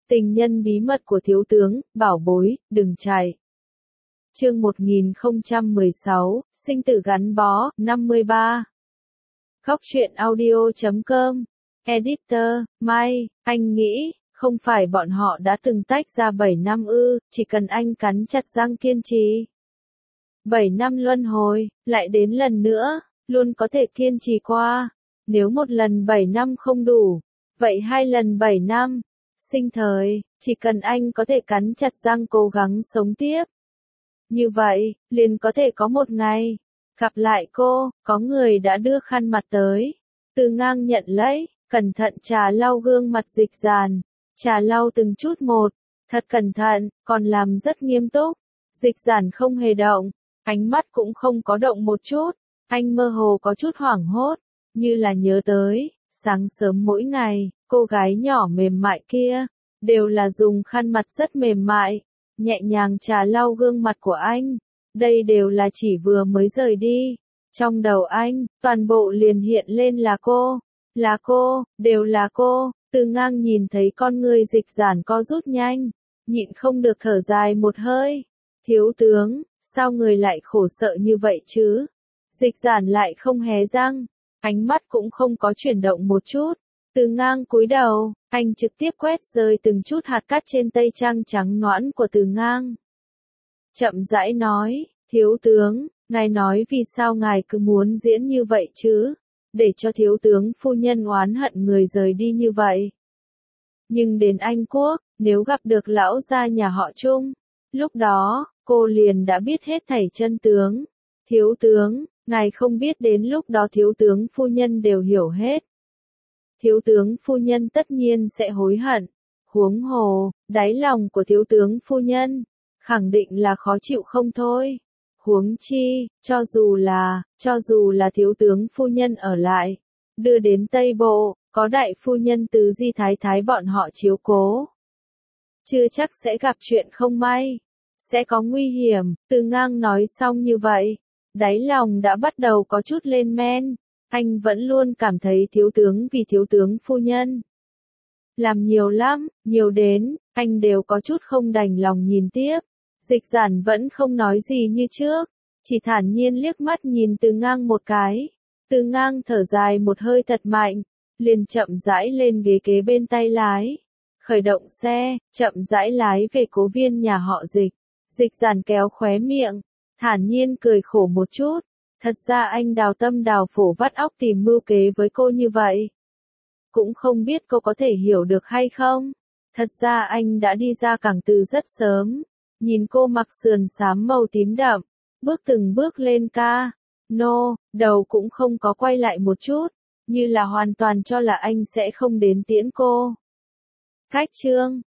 Tình nhân bí mật của thiếu tướng, bảo bối, đừng chạy. Chương 1016, sinh tử gắn bó, 53. Khóc chuyện audio.com. Editor, Mai, anh nghĩ, không phải bọn họ đã từng tách ra 7 năm ư, chỉ cần anh cắn chặt răng kiên trì. 7 năm luân hồi, lại đến lần nữa, luôn có thể kiên trì qua. Nếu một lần 7 năm không đủ, vậy 2 lần 7 năm. Sinh thời, chỉ cần anh có thể cắn chặt răng cố gắng sống tiếp. Như vậy, liền có thể có một ngày, gặp lại cô, có người đã đưa khăn mặt tới. Từ Ngang nhận lấy, cẩn thận trà lau gương mặt Dịch Dàn. Trà lau từng chút một, thật cẩn thận, còn làm rất nghiêm túc. Dịch Dàn không hề động, ánh mắt cũng không có động một chút. Anh mơ hồ có chút hoảng hốt, như là nhớ tới, sáng sớm mỗi ngày, cô gái nhỏ mềm mại kia, đều là dùng khăn mặt rất mềm mại, nhẹ nhàng trà lau gương mặt của anh. Đây đều là chỉ vừa mới rời đi. Trong đầu anh, toàn bộ liền hiện lên là cô, đều là cô. Từ Ngang nhìn thấy con người Dịch Dàn co rút nhanh, nhịn không được thở dài một hơi. Thiếu tướng, sao người lại khổ sợ như vậy chứ? Dịch Dàn lại không hé răng, ánh mắt cũng không có chuyển động một chút. Từ Ngang cúi đầu, anh trực tiếp quét rơi từng chút hạt cát trên tây trang trắng nõn của Từ Ngang. Chậm rãi nói, thiếu tướng, ngài nói vì sao ngài cứ muốn diễn như vậy chứ? Để cho thiếu tướng phu nhân oán hận người rời đi như vậy. Nhưng đến Anh Quốc, nếu gặp được lão gia nhà họ Trung, lúc đó, cô liền đã biết hết thảy chân tướng. Thiếu tướng, ngài không biết đến lúc đó thiếu tướng phu nhân đều hiểu hết. Thiếu tướng phu nhân tất nhiên sẽ hối hận. Huống hồ, đáy lòng của thiếu tướng phu nhân, khẳng định là khó chịu không thôi. Huống chi, cho dù là thiếu tướng phu nhân ở lại, đưa đến Tây Bộ, có đại phu nhân Tứ Di Thái Thái bọn họ chiếu cố. Chưa chắc sẽ gặp chuyện không may, sẽ có nguy hiểm. Từ Ngang nói xong như vậy, đáy lòng đã bắt đầu có chút lên men. Anh vẫn luôn cảm thấy thiếu tướng vì thiếu tướng phu nhân làm nhiều lắm, nhiều đến, anh đều có chút không đành lòng nhìn tiếp. Dịch Dàn vẫn không nói gì như trước, chỉ thản nhiên liếc mắt nhìn Từ Ngang một cái. Từ Ngang thở dài một hơi thật mạnh, liền chậm rãi lên ghế kế bên tay lái. Khởi động xe, chậm rãi lái về cố viên nhà họ Dịch. Dịch Dàn kéo khóe miệng, thản nhiên cười khổ một chút. Thật ra anh đào tâm đào phổ vắt óc tìm mưu kế với cô như vậy. Cũng không biết cô có thể hiểu được hay không. Thật ra anh đã đi ra cảng từ rất sớm. Nhìn cô mặc sườn xám màu tím đậm, bước từng bước lên ca. Đầu cũng không có quay lại một chút, như là hoàn toàn cho là anh sẽ không đến tiễn cô. Cách chương